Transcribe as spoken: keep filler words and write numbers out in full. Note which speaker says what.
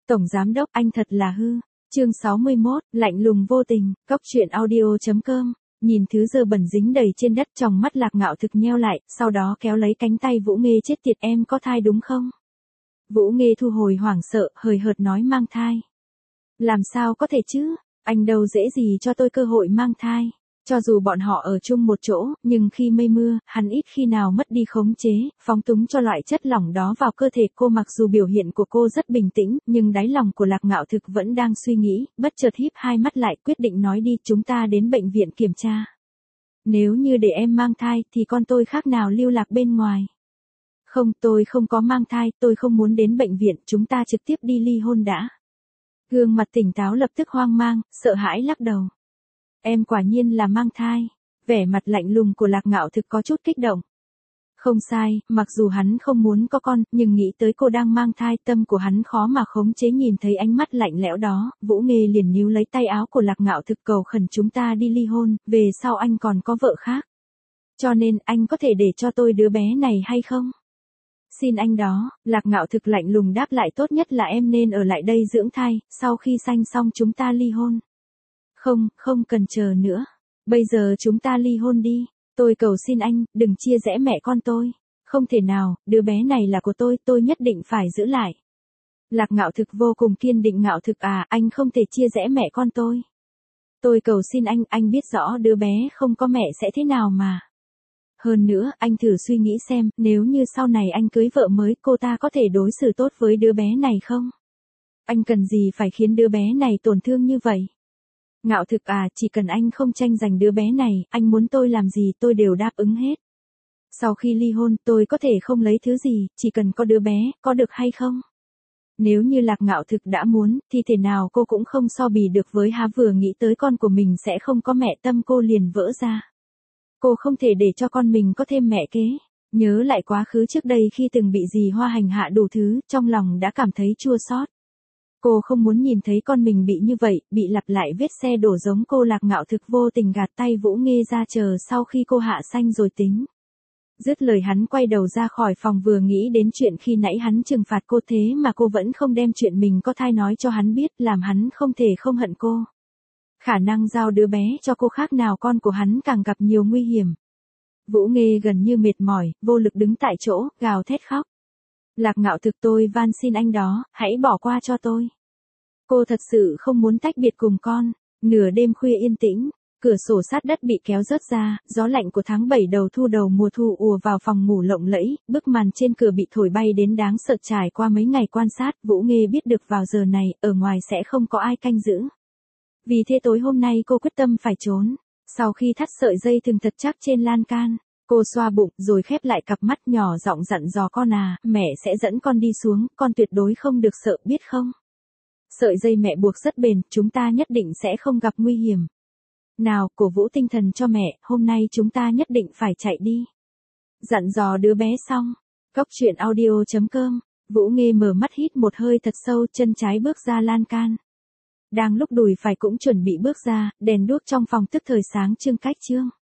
Speaker 1: Tổng giám đốc anh thật là hư. Chương sáu mươi mốt, lạnh lùng vô tình, cóc truyện audio chấm com. Nhìn thứ dơ bẩn dính đầy trên đất, trong mắt Lạc Ngạo Thực nheo lại, sau đó kéo lấy cánh tay Vũ Nghê, chết tiệt, em có thai đúng không? Vũ Nghê thu hồi hoảng sợ, hời hợt nói mang thai. Làm sao có thể chứ, anh đâu dễ gì cho tôi cơ hội mang thai. Cho dù bọn họ ở chung một chỗ, nhưng khi mây mưa, hắn ít khi nào mất đi khống chế, phóng túng cho loại chất lỏng đó vào cơ thể cô. Mặc dù biểu hiện của cô rất bình tĩnh, nhưng đáy lòng của Lạc Ngạo Thực vẫn đang suy nghĩ, bất chợt híp hai mắt lại, quyết định nói đi, chúng ta đến bệnh viện kiểm tra. Nếu như để em mang thai, thì con tôi khác nào lưu lạc bên ngoài. Không, tôi không có mang thai, tôi không muốn đến bệnh viện, chúng ta trực tiếp đi ly hôn đã. Gương mặt tỉnh táo lập tức hoang mang, sợ hãi lắc đầu. Em quả nhiên là mang thai. Vẻ mặt lạnh lùng của Lạc Ngạo Thực có chút kích động. Không sai, mặc dù hắn không muốn có con, nhưng nghĩ tới cô đang mang thai, tâm của hắn khó mà khống chế. Nhìn thấy ánh mắt lạnh lẽo đó, Vũ Nghê liền níu lấy tay áo của Lạc Ngạo Thực, cầu khẩn, chúng ta đi ly hôn, về sau anh còn có vợ khác. Cho nên anh có thể để cho tôi đứa bé này hay không? Xin anh đó. Lạc Ngạo Thực lạnh lùng đáp lại, tốt nhất là em nên ở lại đây dưỡng thai, sau khi sanh xong chúng ta ly hôn. Không, không cần chờ nữa. Bây giờ chúng ta ly hôn đi. Tôi cầu xin anh, đừng chia rẽ mẹ con tôi. Không thể nào, đứa bé này là của tôi, tôi nhất định phải giữ lại. Lạc Ngạo Thực vô cùng kiên định. Ngạo Thực à, anh không thể chia rẽ mẹ con tôi. Tôi cầu xin anh, anh biết rõ đứa bé không có mẹ sẽ thế nào mà. Hơn nữa, anh thử suy nghĩ xem, nếu như sau này anh cưới vợ mới, cô ta có thể đối xử tốt với đứa bé này không? Anh cần gì phải khiến đứa bé này tổn thương như vậy? Ngạo Thực à, chỉ cần anh không tranh giành đứa bé này, anh muốn tôi làm gì tôi đều đáp ứng hết. Sau khi ly hôn, tôi có thể không lấy thứ gì, chỉ cần có đứa bé, có được hay không? Nếu như Lạc Ngạo Thực đã muốn, thì thể nào cô cũng không so bì được với hắn. Vừa nghĩ tới con của mình sẽ không có mẹ, tâm cô liền vỡ ra. Cô không thể để cho con mình có thêm mẹ kế. Nhớ lại quá khứ trước đây khi từng bị dì Hoa hành hạ đủ thứ, trong lòng đã cảm thấy chua xót. Cô không muốn nhìn thấy con mình bị như vậy, bị lặp lại vết xe đổ giống cô. Lạc Ngạo Thực vô tình gạt tay Vũ Nghê ra, chờ sau khi cô hạ sanh rồi tính. Dứt lời hắn quay đầu ra khỏi phòng, vừa nghĩ đến chuyện khi nãy hắn trừng phạt cô, thế mà cô vẫn không đem chuyện mình có thai nói cho hắn biết, làm hắn không thể không hận cô. Khả năng giao đứa bé cho cô khác nào con của hắn càng gặp nhiều nguy hiểm. Vũ Nghê gần như mệt mỏi, vô lực đứng tại chỗ, gào thét khóc. Lạc Ngạo Thực, tôi van xin anh đó, hãy bỏ qua cho tôi. Cô thật sự không muốn tách biệt cùng con. Nửa đêm khuya yên tĩnh, cửa sổ sát đất bị kéo rớt ra, gió lạnh của tháng bảy đầu thu đầu mùa thu ùa vào phòng ngủ lộng lẫy, bức màn trên cửa bị thổi bay đến đáng sợ. Trải qua mấy ngày quan sát, Vũ Nghê biết được vào giờ này, ở ngoài sẽ không có ai canh giữ. Vì thế tối hôm nay cô quyết tâm phải trốn. Sau khi thắt sợi dây thừng thật chắc trên lan can, cô xoa bụng rồi khép lại cặp mắt, nhỏ giọng dặn dò, con à, mẹ sẽ dẫn con đi xuống, con tuyệt đối không được sợ, biết không? Sợi dây mẹ buộc rất bền, chúng ta nhất định sẽ không gặp nguy hiểm. Nào, cổ vũ tinh thần cho mẹ, hôm nay chúng ta nhất định phải chạy đi. Dặn dò đứa bé xong, cóc truyện audio chấm com, Vũ Nghê mở mắt hít một hơi thật sâu, chân trái bước ra lan can. Đang lúc đùi phải cũng chuẩn bị bước ra, đèn đuốc trong phòng tức thời sáng trưng cách trương.